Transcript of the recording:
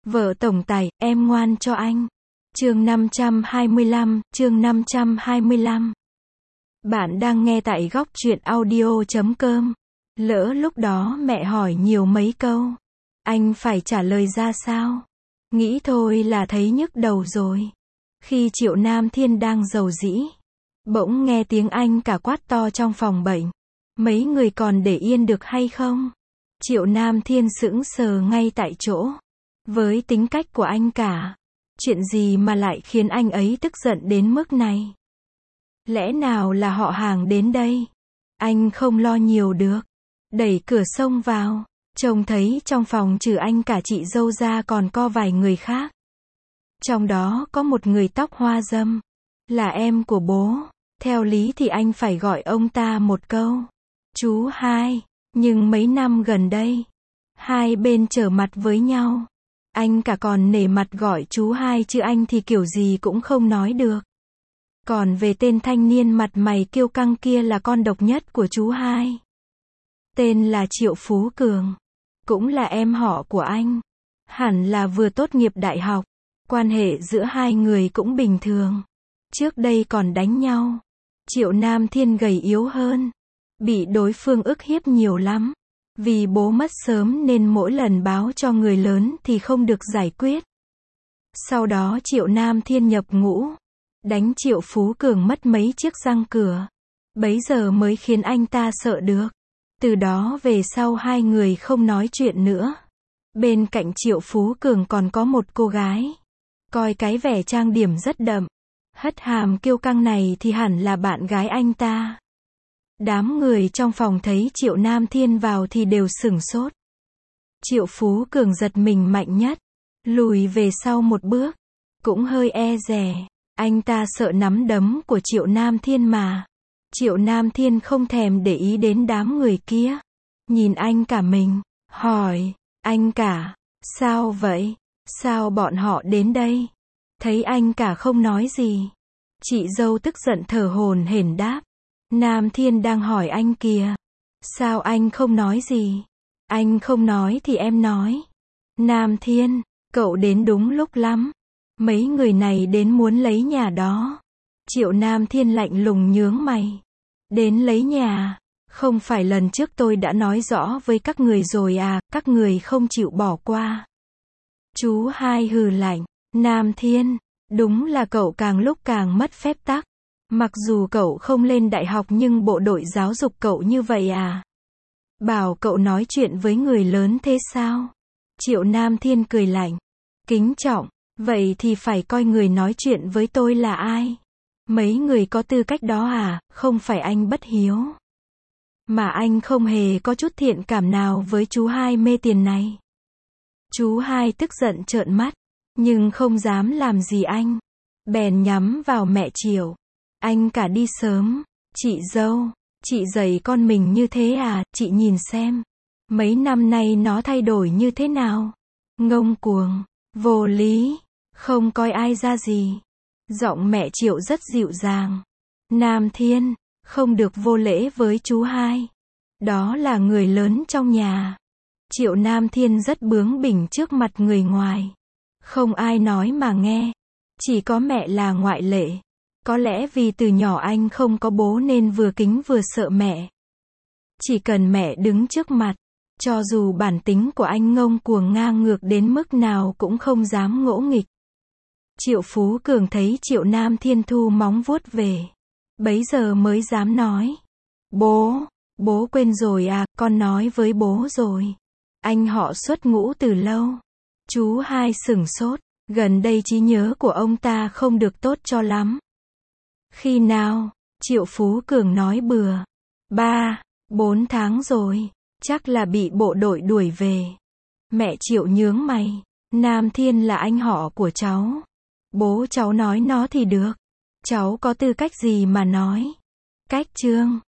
Vợ tổng tài, em ngoan cho anh. Chương 525. Bạn đang nghe tại góc truyện audio.com. Lỡ lúc đó mẹ hỏi nhiều mấy câu, anh phải trả lời ra sao? Nghĩ thôi là thấy nhức đầu rồi. Khi Triệu Nam Thiên đang rầu rĩ, bỗng nghe tiếng anh cả quát to trong phòng bệnh. Mấy người còn để yên được hay không? Triệu Nam Thiên sững sờ ngay tại chỗ. Với tính cách của anh cả, chuyện gì mà lại khiến anh ấy tức giận đến mức này? Lẽ nào là họ hàng đến đây? Anh không lo nhiều được. Đẩy cửa xông vào, trông thấy trong phòng trừ anh cả chị dâu ra còn có vài người khác. Trong đó có một người tóc hoa râm, là em của bố. Theo lý thì anh phải gọi ông ta một câu chú hai, nhưng mấy năm gần đây, hai bên trở mặt với nhau. Anh cả còn nể mặt gọi chú hai chứ anh thì kiểu gì cũng không nói được. Còn về tên thanh niên mặt mày kiêu căng kia là con độc nhất của chú hai. Tên là Triệu Phú Cường, cũng là em họ của anh. Hẳn là vừa tốt nghiệp đại học, quan hệ giữa hai người cũng bình thường. Trước đây còn đánh nhau. Triệu Nam Thiên gầy yếu hơn, bị đối phương ức hiếp nhiều lắm. Vì bố mất sớm nên mỗi lần báo cho người lớn thì không được giải quyết. Sau đó Triệu Nam Thiên nhập ngũ, đánh Triệu Phú Cường mất mấy chiếc răng cửa. Bấy giờ mới khiến anh ta sợ được. Từ đó về sau hai người không nói chuyện nữa. Bên cạnh Triệu Phú Cường còn có một cô gái. Coi cái vẻ trang điểm rất đậm, hất hàm kiêu căng này thì hẳn là bạn gái anh ta. Đám người trong phòng thấy Triệu Nam Thiên vào thì đều sửng sốt. Triệu Phú Cường giật mình mạnh nhất, lùi về sau một bước, cũng hơi e dè. Anh ta sợ nắm đấm của Triệu Nam Thiên mà. Triệu Nam Thiên không thèm để ý đến đám người kia. Nhìn anh cả mình, hỏi, anh cả, sao vậy? Sao bọn họ đến đây? Thấy anh cả không nói gì. Chị dâu tức giận thở hổn hển đáp. Nam Thiên đang hỏi anh kìa. Sao anh không nói gì? Anh không nói thì em nói. Nam Thiên, cậu đến đúng lúc lắm. Mấy người này đến muốn lấy nhà đó. Triệu Nam Thiên lạnh lùng nhướng mày. Đến lấy nhà? Không phải lần trước tôi đã nói rõ với các người rồi à, các người không chịu bỏ qua. Chú hai hừ lạnh. Nam Thiên, đúng là cậu càng lúc càng mất phép tắc. Mặc dù cậu không lên đại học nhưng bộ đội giáo dục cậu như vậy à? Bảo cậu nói chuyện với người lớn thế sao? Triệu Nam Thiên cười lạnh. Kính trọng, vậy thì phải coi người nói chuyện với tôi là ai? Mấy người có tư cách đó à, không phải anh bất hiếu. Mà anh không hề có chút thiện cảm nào với chú hai mê tiền này. Chú hai tức giận trợn mắt, nhưng không dám làm gì anh. Bèn nhắm vào mẹ Triệu. Anh cả đi sớm. Chị dâu, chị dạy con mình như thế à, chị nhìn xem. Mấy năm nay nó thay đổi như thế nào? Ngông cuồng, vô lý, không coi ai ra gì. Giọng mẹ Triệu rất dịu dàng. Nam Thiên, không được vô lễ với chú hai. Đó là người lớn trong nhà. Triệu Nam Thiên rất bướng bỉnh trước mặt người ngoài. Không ai nói mà nghe. Chỉ có mẹ là ngoại lệ. Có lẽ vì từ nhỏ anh không có bố nên vừa kính vừa sợ mẹ. Chỉ cần mẹ đứng trước mặt, cho dù bản tính của anh ngông cuồng ngang ngược đến mức nào cũng không dám ngỗ nghịch. Triệu Phú Cường thấy Triệu Nam Thiên thu móng vuốt về. Bấy giờ mới dám nói. Bố quên rồi à, con nói với bố rồi. Anh họ xuất ngũ từ lâu. Chú hai sửng sốt, gần đây trí nhớ của ông ta không được tốt cho lắm. Khi nào? Triệu Phú Cường nói bừa. 3-4 tháng rồi, chắc là bị bộ đội đuổi về. Mẹ Triệu nhướng mày. Nam Thiên là anh họ của cháu. Bố cháu nói nó thì được. Cháu có tư cách gì mà nói? Cách trương,